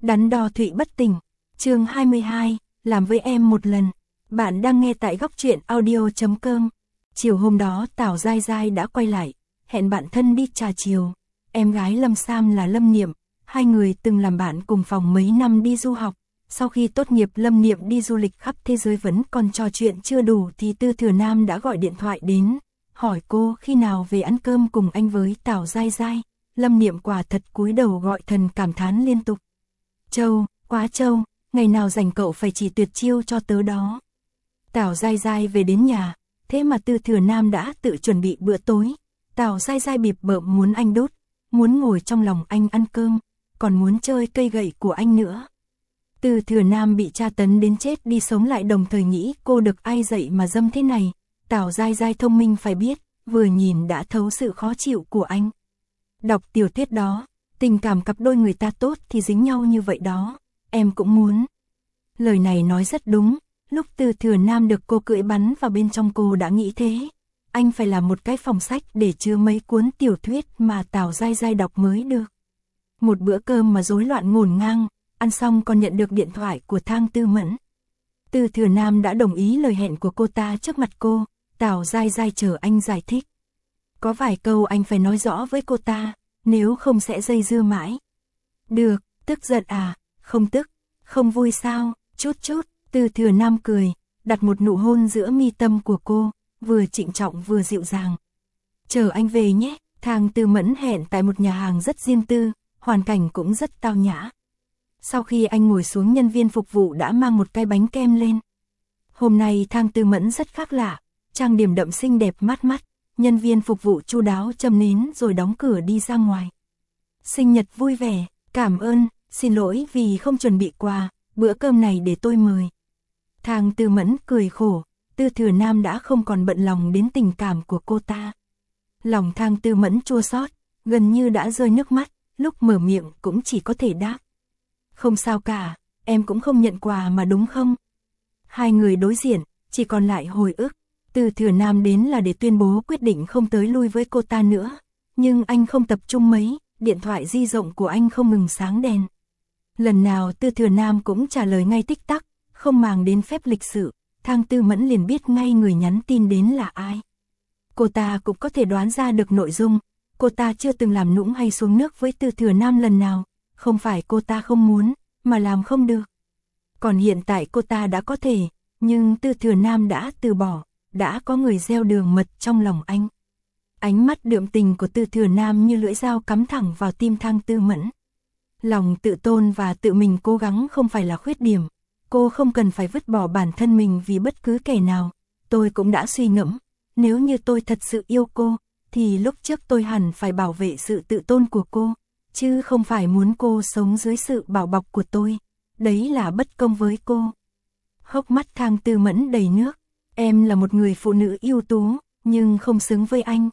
Đắn đo Thụy bất tỉnh. Chương 22, làm với em một lần. Bạn đang nghe tại góc truyện audio.com. Chiều hôm đó Tào Giai Giai đã quay lại, hẹn bạn thân đi trà chiều. Em gái Lâm Sam là Lâm Niệm, hai người từng làm bạn cùng phòng mấy năm đi du học. Sau khi tốt nghiệp Lâm Niệm đi du lịch khắp thế giới vẫn còn trò chuyện chưa đủ thì Tư Thừa Nam đã gọi điện thoại đến, hỏi cô khi nào về ăn cơm cùng anh với Tào Giai Giai. Lâm Niệm quả thật cúi đầu gọi thần cảm thán liên tục. Châu, quá Châu, ngày nào rảnh cậu phải chỉ tuyệt chiêu cho tớ đó. Tào Giai Giai về đến nhà, thế mà Tư Thừa Nam đã tự chuẩn bị bữa tối. Tào Giai Giai bịp bợm muốn anh đốt, muốn ngồi trong lòng anh ăn cơm, còn muốn chơi cây gậy của anh nữa. Tư Thừa Nam bị tra tấn đến chết đi sống lại đồng thời nghĩ cô được ai dạy mà dâm thế này. Tào Giai Giai thông minh phải biết, vừa nhìn đã thấu sự khó chịu của anh. Đọc tiểu thuyết đó, tình cảm cặp đôi người ta tốt thì dính nhau như vậy đó, em cũng muốn. Lời này nói rất đúng, lúc Tư Thừa Nam được cô cưỡi bắn vào bên trong cô đã nghĩ thế. Anh phải làm một cái phòng sách để chứa mấy cuốn tiểu thuyết mà Tào Giai Giai đọc mới được. Một bữa cơm mà rối loạn ngổn ngang, ăn xong còn nhận được điện thoại của Thang Tư Mẫn. Tư Thừa Nam đã đồng ý lời hẹn của cô ta trước mặt cô, Tào Giai Giai chờ anh giải thích. Có vài câu anh phải nói rõ với cô ta, nếu không sẽ dây dưa mãi. Được, tức giận à, không tức, không vui sao, chút chút. Tư Thừa Nam cười, đặt một nụ hôn giữa mi tâm của cô, vừa trịnh trọng vừa dịu dàng. Chờ anh về nhé. Thang Tư Mẫn hẹn tại một nhà hàng rất riêng tư, hoàn cảnh cũng rất tao nhã. Sau khi anh ngồi xuống, nhân viên phục vụ đã mang một cái bánh kem lên. Hôm nay Thang Tư Mẫn rất khác lạ, trang điểm đậm xinh đẹp mát mắt, nhân viên phục vụ chu đáo châm nến rồi đóng cửa đi ra ngoài. Sinh nhật vui vẻ, cảm ơn, xin lỗi vì không chuẩn bị quà, bữa cơm này để tôi mời. Thang Tư Mẫn cười khổ, Tư Thừa Nam đã không còn bận lòng đến tình cảm của cô ta. Lòng Thang Tư Mẫn chua xót, gần như đã rơi nước mắt, lúc mở miệng cũng chỉ có thể đáp. Không sao cả, em cũng không nhận quà mà đúng không? Hai người đối diện, chỉ còn lại hồi ức. Tư Thừa Nam đến là để tuyên bố quyết định không tới lui với cô ta nữa. Nhưng anh không tập trung mấy, điện thoại di động của anh không ngừng sáng đèn. Lần nào Tư Thừa Nam cũng trả lời ngay tích tắc, không màng đến phép lịch sự. Thang Tư Mẫn liền biết ngay người nhắn tin đến là ai. Cô ta cũng có thể đoán ra được nội dung. Cô ta chưa từng làm nũng hay xuống nước với Tư Thừa Nam lần nào. Không phải cô ta không muốn, mà làm không được. Còn hiện tại cô ta đã có thể, nhưng Tư Thừa Nam đã từ bỏ, đã có người gieo đường mật trong lòng anh. Ánh mắt đượm tình của Tư Thừa Nam như lưỡi dao cắm thẳng vào tim Thang Tư Mẫn. Lòng tự tôn và tự mình cố gắng không phải là khuyết điểm. Cô không cần phải vứt bỏ bản thân mình vì bất cứ kẻ nào. Tôi cũng đã suy ngẫm, nếu như tôi thật sự yêu cô, thì lúc trước tôi hẳn phải bảo vệ sự tự tôn của cô, chứ không phải muốn cô sống dưới sự bảo bọc của tôi. Đấy là bất công với cô. Hốc mắt Thang Tư Mẫn đầy nước. Em là một người phụ nữ ưu tú, nhưng không xứng với anh.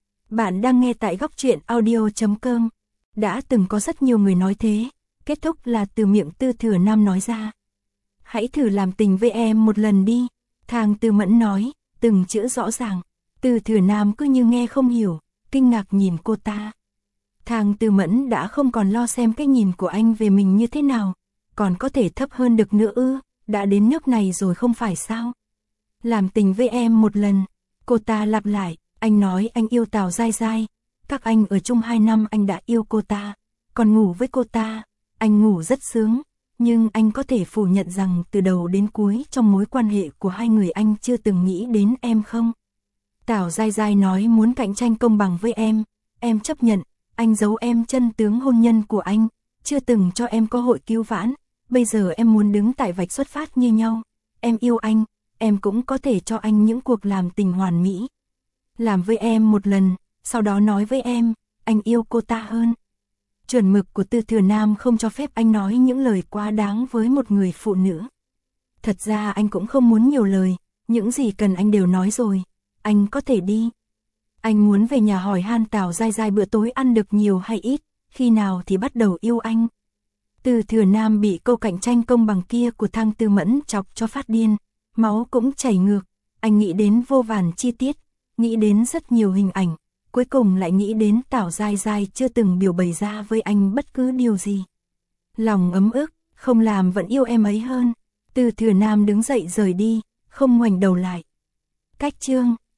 Bạn đang nghe tại góc truyện audio.com. Đã từng có rất nhiều người nói thế, kết thúc là từ miệng Tư Thừa Nam nói ra. Hãy thử làm tình với em một lần đi. Thang Tư Mẫn nói, từng chữ rõ ràng. Tư Thừa Nam cứ như nghe không hiểu, kinh ngạc nhìn cô ta. Thang Tư Mẫn đã không còn lo xem cái nhìn của anh về mình như thế nào, còn có thể thấp hơn được nữa ư, đã đến nước này rồi không phải sao. Làm tình với em một lần, cô ta lặp lại, anh nói anh yêu Tào Giai Giai, các anh ở chung 2 năm anh đã yêu cô ta, còn ngủ với cô ta, anh ngủ rất sướng, nhưng anh có thể phủ nhận rằng từ đầu đến cuối trong mối quan hệ của hai người anh chưa từng nghĩ đến em không? Tào Giai Giai nói muốn cạnh tranh công bằng với em chấp nhận, anh giấu em chân tướng hôn nhân của anh, chưa từng cho em cơ hội cứu vãn, bây giờ em muốn đứng tại vạch xuất phát như nhau, em yêu anh, em cũng có thể cho anh những cuộc làm tình hoàn mỹ. Làm với em một lần, sau đó nói với em, anh yêu cô ta hơn. Chuẩn mực của Tư Thừa Nam không cho phép anh nói những lời quá đáng với một người phụ nữ. Thật ra anh cũng không muốn nhiều lời, những gì cần anh đều nói rồi, anh có thể đi. Anh muốn về nhà hỏi han Tào Giai Giai bữa tối ăn được nhiều hay ít, khi nào thì bắt đầu yêu anh. Tư Thừa Nam bị câu cạnh tranh công bằng kia của Thang Tư Mẫn chọc cho phát điên, máu cũng chảy ngược, anh nghĩ đến vô vàn chi tiết, nghĩ đến rất nhiều hình ảnh, cuối cùng lại nghĩ đến Tào Giai Giai chưa từng biểu bày ra với anh bất cứ điều gì. Lòng ấm ức, không làm vẫn yêu em ấy hơn. Từ Thừa Nam đứng dậy rời đi, không ngoảnh đầu lại. Cách chương